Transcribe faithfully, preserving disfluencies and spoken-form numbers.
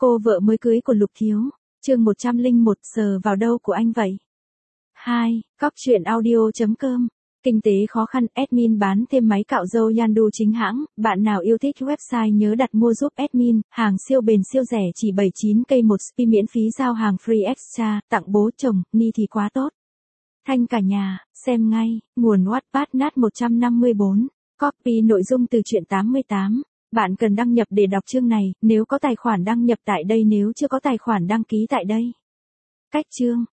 Cô vợ mới cưới của Lục Thiếu. Chương một trăm lẻ một, sờ vào đâu của anh vậy? hai. Cóc truyện audio chấm com. Kinh tế khó khăn, admin bán thêm máy cạo râu Yandu chính hãng, bạn nào yêu thích website nhớ đặt mua giúp admin, hàng siêu bền siêu rẻ chỉ bảy mươi chín k một spi miễn phí giao hàng free extra, tặng bố chồng, ni thì quá tốt. Thanh cả nhà, xem ngay, nguồn Wattpad nát một trăm năm mươi bốn, copy nội dung từ truyện tám mươi tám. Bạn cần đăng nhập để đọc chương này, nếu có tài khoản đăng nhập tại đây nếu chưa có tài khoản đăng ký tại đây. Cách chương,